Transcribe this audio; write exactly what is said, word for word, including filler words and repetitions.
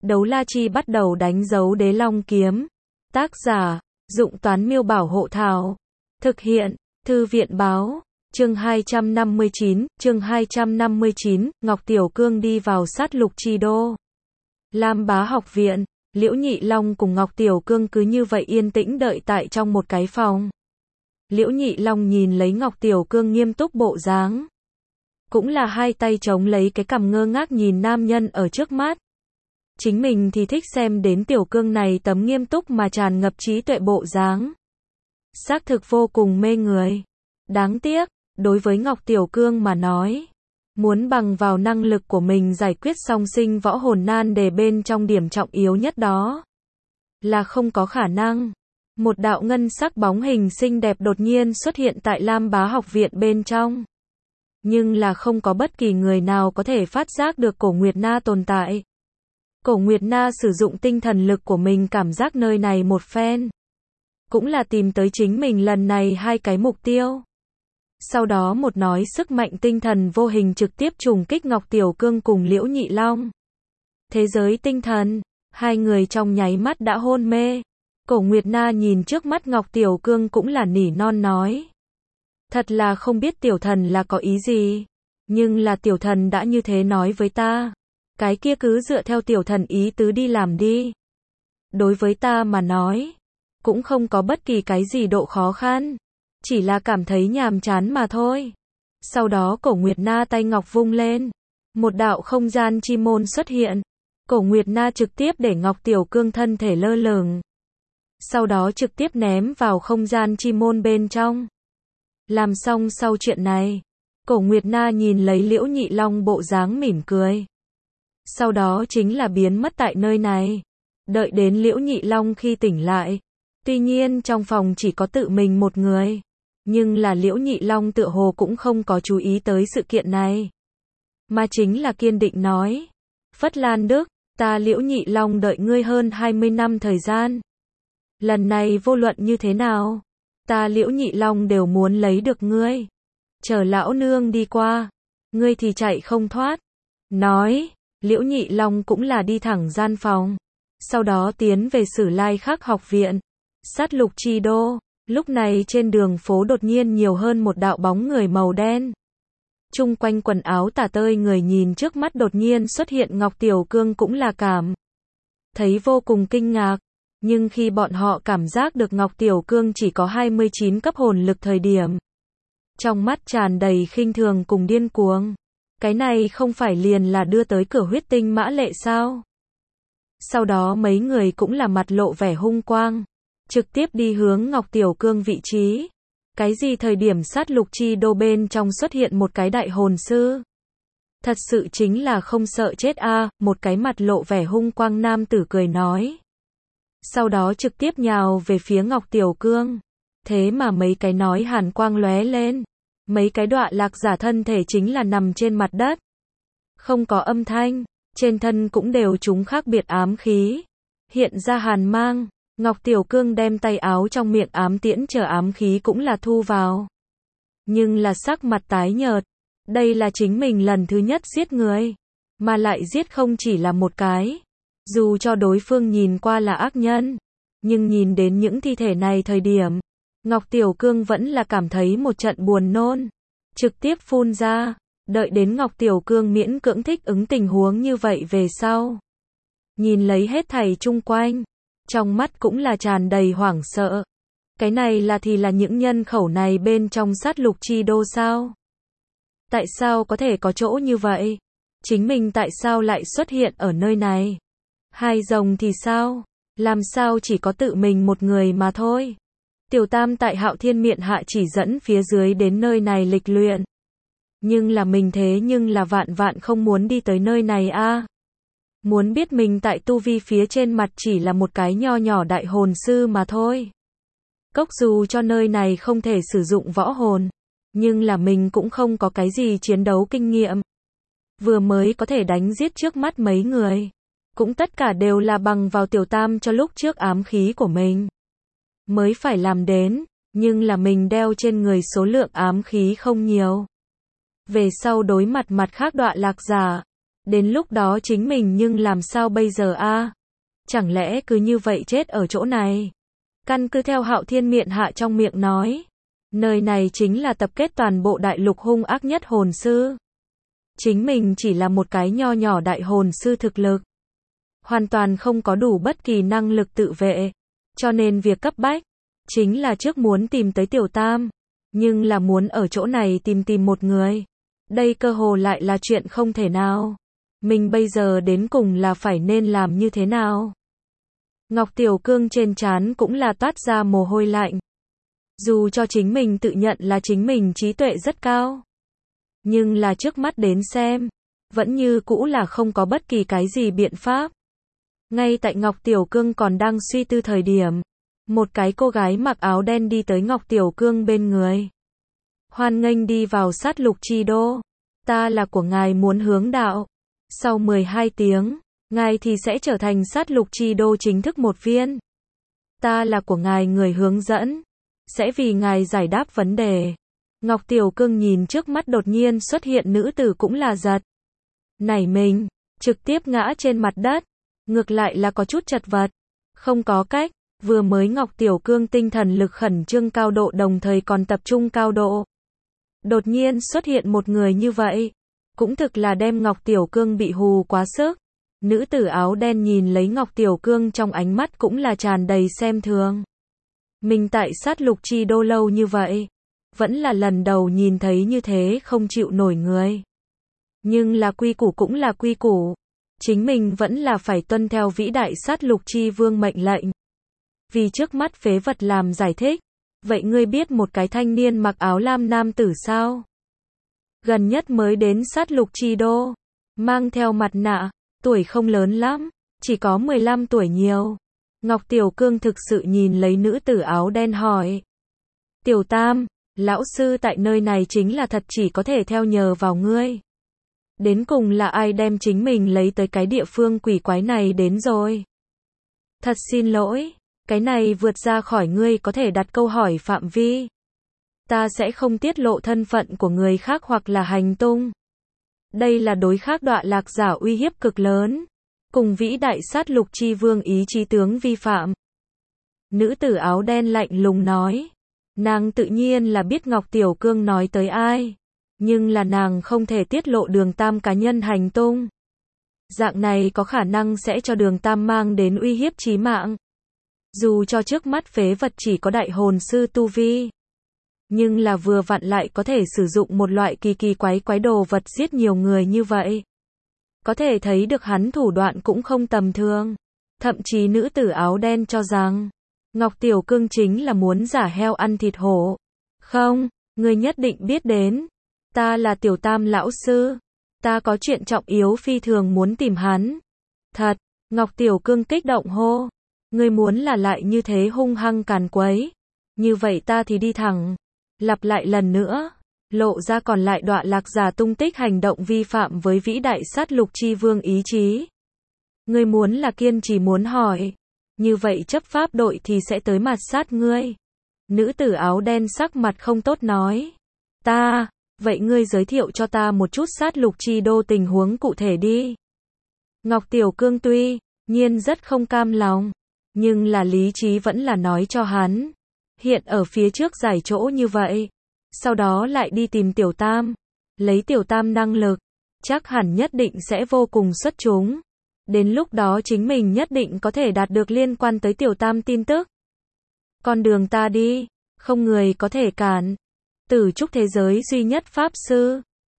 Đấu la chi bắt đầu đánh dấu đế long kiếm. Tác giả, Dụng Toán Miêu Bảo Hộ Thảo. Thực hiện, Thư viện Báo. Chương hai trăm năm mươi chín, chương hai trăm năm mươi chín, Ngọc Tiểu Cương đi vào sát lục chi đô. Lam Bá học viện, Liễu Nhị Long cùng Ngọc Tiểu Cương cứ như vậy yên tĩnh đợi tại trong một cái phòng. Liễu Nhị Long nhìn lấy Ngọc Tiểu Cương nghiêm túc bộ dáng. Cũng là hai tay chống lấy cái cằm ngơ ngác nhìn nam nhân ở trước mắt. Chính mình thì thích xem đến Tiểu Cương này tấm nghiêm túc mà tràn ngập trí tuệ bộ dáng. Xác thực vô cùng mê người. Đáng tiếc, đối với Ngọc Tiểu Cương mà nói, muốn bằng vào năng lực của mình giải quyết song sinh võ hồn nan đề bên trong điểm trọng yếu nhất đó, là không có khả năng. Một đạo ngân sắc bóng hình xinh đẹp đột nhiên xuất hiện tại Lam Bá học viện bên trong. Nhưng là không có bất kỳ người nào có thể phát giác được Cổ Nguyệt Na tồn tại. Cổ Nguyệt Na sử dụng tinh thần lực của mình cảm giác nơi này một phen. Cũng là tìm tới chính mình lần này hai cái mục tiêu. Sau đó một nói sức mạnh tinh thần vô hình trực tiếp trùng kích Ngọc Tiểu Cương cùng Liễu Nhị Long. Thế giới tinh thần, hai người trong nháy mắt đã hôn mê. Cổ Nguyệt Na nhìn trước mắt Ngọc Tiểu Cương cũng là nỉ non nói. Thật là không biết tiểu thần là có ý gì. Nhưng là tiểu thần đã như thế nói với ta. Cái kia cứ dựa theo tiểu thần ý tứ đi làm đi. Đối với ta mà nói, cũng không có bất kỳ cái gì độ khó khăn. Chỉ là cảm thấy nhàm chán mà thôi. Sau đó Cổ Nguyệt Na tay ngọc vung lên. Một đạo không gian chi môn xuất hiện. Cổ Nguyệt Na trực tiếp để Ngọc Tiểu Cương thân thể lơ lửng. Sau đó trực tiếp ném vào không gian chi môn bên trong. Làm xong sau chuyện này, Cổ Nguyệt Na nhìn lấy Liễu Nhị Long bộ dáng mỉm cười. Sau đó chính là biến mất tại nơi này. Đợi đến Liễu Nhị Long khi tỉnh lại. Tuy nhiên trong phòng chỉ có tự mình một người. Nhưng là Liễu Nhị Long tựa hồ cũng không có chú ý tới sự kiện này. Mà chính là kiên định nói. Phất Lan Đức, ta Liễu Nhị Long đợi ngươi hơn hai mươi năm thời gian. Lần này vô luận như thế nào, ta Liễu Nhị Long đều muốn lấy được ngươi. Chờ lão nương đi qua, ngươi thì chạy không thoát. Nói, Liễu Nhị Long cũng là đi thẳng gian phòng. Sau đó tiến về Sử Lai Khắc học viện. Sát lục chi đô. Lúc này trên đường phố đột nhiên nhiều hơn một đạo bóng người màu đen. Chung quanh quần áo tả tơi người nhìn trước mắt đột nhiên xuất hiện Ngọc Tiểu Cương cũng là cảm thấy vô cùng kinh ngạc. Nhưng khi bọn họ cảm giác được Ngọc Tiểu Cương chỉ có hai mươi chín cấp hồn lực thời điểm, trong mắt tràn đầy khinh thường cùng điên cuồng. Cái này không phải liền là đưa tới cửa huyết tinh mã lệ sao? Sau đó mấy người cũng là mặt lộ vẻ hung quang. Trực tiếp đi hướng Ngọc Tiểu Cương vị trí. Cái gì thời điểm sát lục chi đô bên trong xuất hiện một cái đại hồn sư? Thật sự chính là không sợ chết a, à, một cái mặt lộ vẻ hung quang nam tử cười nói. Sau đó trực tiếp nhào về phía Ngọc Tiểu Cương. Thế mà mấy cái nói hàn quang lóe lên. Mấy cái đọa lạc giả thân thể chính là nằm trên mặt đất. Không có âm thanh, trên thân cũng đều chúng khác biệt ám khí. Hiện ra hàn mang. Ngọc Tiểu Cương đem tay áo trong miệng ám tiễn chờ ám khí cũng là thu vào. Nhưng là sắc mặt tái nhợt. Đây là chính mình lần thứ nhất giết người. Mà lại giết không chỉ là một cái. Dù cho đối phương nhìn qua là ác nhân. Nhưng nhìn đến những thi thể này thời điểm. Ngọc Tiểu Cương vẫn là cảm thấy một trận buồn nôn. Trực tiếp phun ra. Đợi đến Ngọc Tiểu Cương miễn cưỡng thích ứng tình huống như vậy về sau. Nhìn lấy hết thảy chung quanh. Trong mắt cũng là tràn đầy hoảng sợ. Cái này là thì là những nhân khẩu này bên trong sát lục chi đô sao? Tại sao có thể có chỗ như vậy? Chính mình tại sao lại xuất hiện ở nơi này? Hai rồng thì sao? Làm sao chỉ có tự mình một người mà thôi? Tiểu Tam tại Hạo Thiên Miện hạ chỉ dẫn phía dưới đến nơi này lịch luyện. Nhưng là mình thế nhưng là vạn vạn không muốn đi tới nơi này a. À. Muốn biết mình tại tu vi phía trên mặt chỉ là một cái nho nhỏ đại hồn sư mà thôi. Cốc dù cho nơi này không thể sử dụng võ hồn, nhưng là mình cũng không có cái gì chiến đấu kinh nghiệm. Vừa mới có thể đánh giết trước mắt mấy người. Cũng tất cả đều là bằng vào Tiểu Tam cho lúc trước ám khí của mình. Mới phải làm đến, nhưng là mình đeo trên người số lượng ám khí không nhiều. Về sau đối mặt mặt khác đọa lạc giả. Đến lúc đó chính mình nhưng làm sao bây giờ a? Chẳng lẽ cứ như vậy chết ở chỗ này? Căn cứ theo Hạo Thiên miệng hạ trong miệng nói, nơi này chính là tập kết toàn bộ đại lục hung ác nhất hồn sư. Chính mình chỉ là một cái nho nhỏ đại hồn sư thực lực, hoàn toàn không có đủ bất kỳ năng lực tự vệ, cho nên việc cấp bách chính là trước muốn tìm tới Tiểu Tam, nhưng là muốn ở chỗ này tìm tìm một người. Đây cơ hồ lại là chuyện không thể nào. Mình bây giờ đến cùng là phải nên làm như thế nào? Ngọc Tiểu Cương trên trán cũng là toát ra mồ hôi lạnh. Dù cho chính mình tự nhận là chính mình trí tuệ rất cao, nhưng là trước mắt đến xem, vẫn như cũ là không có bất kỳ cái gì biện pháp. Ngay tại Ngọc Tiểu Cương còn đang suy tư thời điểm, một cái cô gái mặc áo đen đi tới Ngọc Tiểu Cương bên người. Hoan nghênh đi vào sát lục chi đô. Ta là của ngài muốn hướng đạo. Sau mười hai tiếng, ngài thì sẽ trở thành sát lục chi đô chính thức một viên. Ta là của ngài người hướng dẫn, sẽ vì ngài giải đáp vấn đề. Ngọc Tiểu Cương nhìn trước mắt đột nhiên xuất hiện nữ tử cũng là giật nảy mình, trực tiếp ngã trên mặt đất, ngược lại là có chút chật vật. Không có cách, vừa mới Ngọc Tiểu Cương tinh thần lực khẩn trương cao độ đồng thời còn tập trung cao độ. Đột nhiên xuất hiện một người như vậy, cũng thực là đem Ngọc Tiểu Cương bị hù quá sức. Nữ tử áo đen nhìn lấy Ngọc Tiểu Cương trong ánh mắt cũng là tràn đầy xem thường. Mình tại sát lục chi đô lâu như vậy, vẫn là lần đầu nhìn thấy như thế không chịu nổi người. Nhưng là quy củ cũng là quy củ. Chính mình vẫn là phải tuân theo vĩ đại sát lục chi vương mệnh lệnh. Vì trước mắt phế vật làm giải thích. Vậy ngươi biết một cái thanh niên mặc áo lam nam tử sao? Gần nhất mới đến sát lục chi đô, mang theo mặt nạ, tuổi không lớn lắm, chỉ có mười lăm tuổi nhiều. Ngọc Tiểu Cương thực sự nhìn lấy nữ tử áo đen hỏi. Tiểu Tam, lão sư tại nơi này chính là thật chỉ có thể theo nhờ vào ngươi. Đến cùng là ai đem chính mình lấy tới cái địa phương quỷ quái này đến rồi? Thật xin lỗi, cái này vượt ra khỏi ngươi có thể đặt câu hỏi phạm vi. Ta sẽ không tiết lộ thân phận của người khác hoặc là hành tung. Đây là đối khác đọa lạc giả uy hiếp cực lớn. Cùng vĩ đại sát lục chi vương ý chí tướng vi phạm. Nữ tử áo đen lạnh lùng nói. Nàng tự nhiên là biết Ngọc Tiểu Cương nói tới ai. Nhưng là nàng không thể tiết lộ Đường Tam cá nhân hành tung. Dạng này có khả năng sẽ cho Đường Tam mang đến uy hiếp chí mạng. Dù cho trước mắt phế vật chỉ có đại hồn sư tu vi, nhưng là vừa vặn lại có thể sử dụng một loại kỳ kỳ quái quái đồ vật giết nhiều người như vậy. Có thể thấy được hắn thủ đoạn cũng không tầm thường. Thậm chí nữ tử áo đen cho rằng, Ngọc Tiểu Cương chính là muốn giả heo ăn thịt hổ. Không, ngươi nhất định biết đến. Ta là Tiểu Tam lão sư. Ta có chuyện trọng yếu phi thường muốn tìm hắn. Thật, Ngọc Tiểu Cương kích động hô. Ngươi muốn là lại như thế hung hăng càn quấy. Như vậy ta thì đi thẳng. Lặp lại lần nữa. Lộ ra còn lại đọa lạc giả tung tích hành động vi phạm với vĩ đại sát lục chi vương ý chí. Ngươi muốn là kiên trì muốn hỏi. Như vậy chấp pháp đội thì sẽ tới mặt sát ngươi. Nữ tử áo đen sắc mặt không tốt nói. Ta, vậy ngươi giới thiệu cho ta một chút sát lục chi đô tình huống cụ thể đi. Ngọc Tiểu Cương tuy nhiên rất không cam lòng, nhưng là lý trí vẫn là nói cho hắn. Hiện ở phía trước giải chỗ như vậy, sau đó lại đi tìm Tiểu Tam, lấy Tiểu Tam năng lực, chắc hẳn nhất định sẽ vô cùng xuất chúng. Đến lúc đó chính mình nhất định có thể đạt được liên quan tới Tiểu Tam tin tức. Con đường ta đi, không người có thể cản. Tử trúc thế giới duy nhất pháp sư,